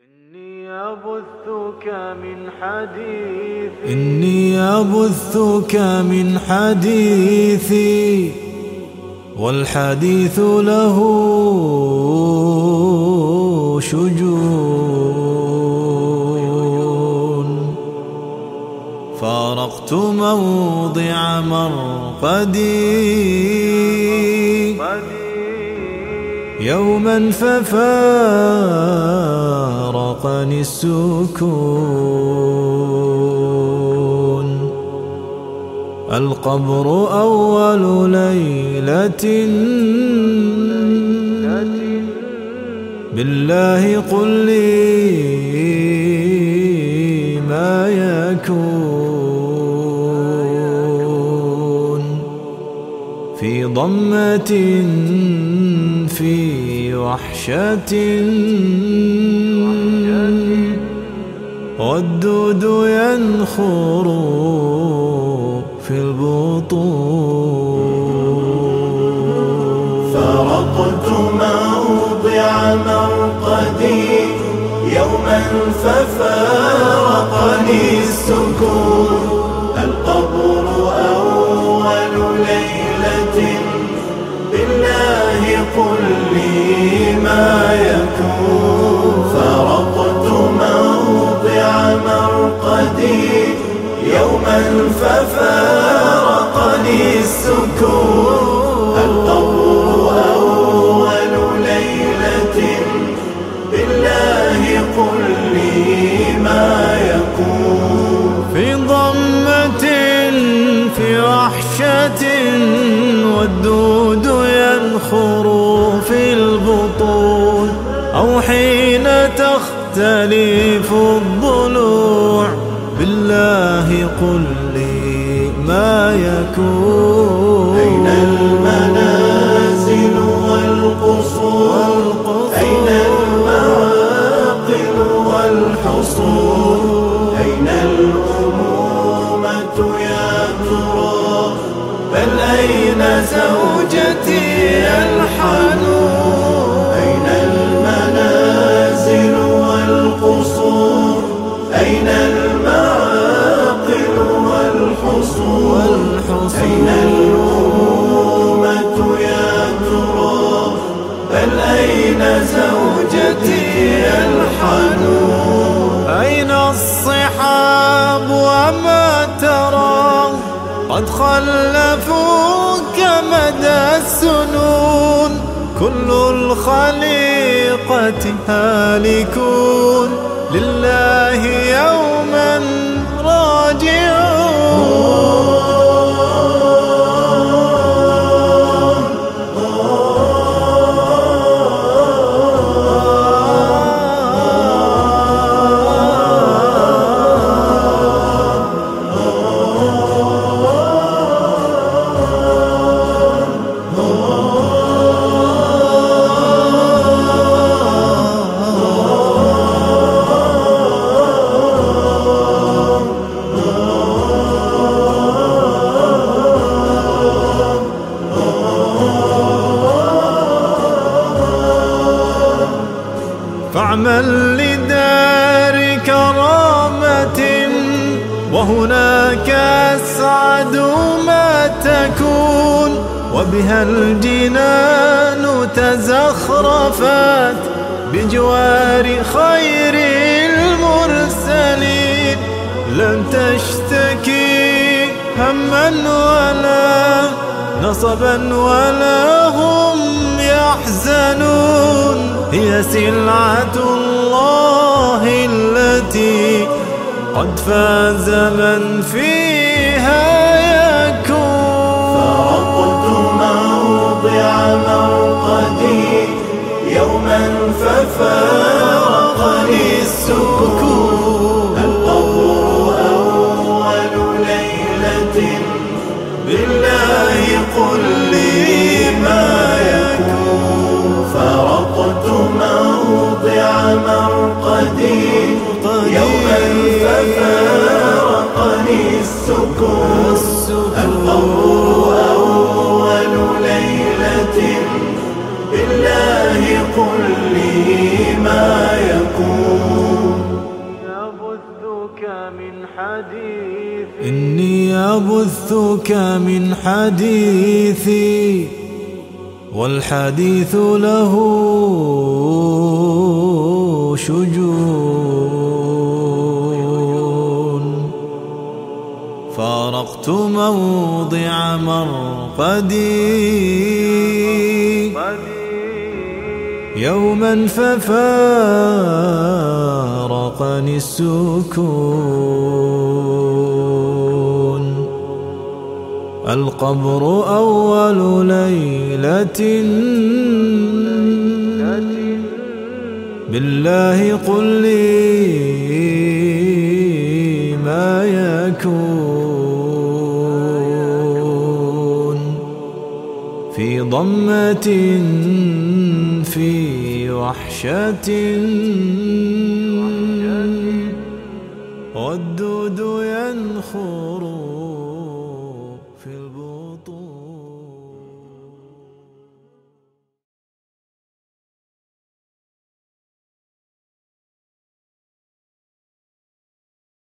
إني أبثك من حديثي والحديث له شجون. فارقت موضع مرقدي يوما ففارقني السكون. القبر أول ليلة بالله قل لي ما يكون. في ضمة في وحشة والدود ينخر في البطون. فرقت موضع مرقدي يوما ففارقني السكون. القبر أول ليلة بالله قل لي ما يكون. فرقت موضع مرقدي يوما ففارقني السكون. القبر أول ليلة بالله قل لي ما يكون. في ضمة في وحشة والدود ينخر في البطون. أو حين تختلف الضلوع بالله قل لي ما يكون. أين المنازل والقصور؟ أين المعاقل والحصول؟ أين الأمومة يا ترى؟ بل أين زوجتي الحنون؟ أين المنازل والقصور؟ أين المعاقل والحصول؟ أين الأمومة يا ترى؟ بل أين زوجتي الحنون؟ أين الصحاب وما ترى؟ قد خلفوك مدى السنون. كل الخليقة هالكون لله يوما راجعون. فاعمل لدار كرامة وهناك أسعد ما تكون. وبها الجنان تزخرفت بجوار خير المرسلين. لن تشتكي هما ولا نصبا ولا هم يحزنون. هي سلعة الله التي قد فاز من فيها يكون. فرقت موضع مرقدي يوما ففارقني السكون. القبر أول ليلة بالله قل لي ما يكون. فرقت موضع مرقدي يوما ففارقني السكون. القبر أول ليلة بالله قل لي ما يكون. إني أبثك من حديثي والحديث له شجون. فارقت موضع مرقدي يوما ففارقني السكون. القبر أول ليلة بالله قل لي ما يكون. في ضمة في وحشة والدود ينخو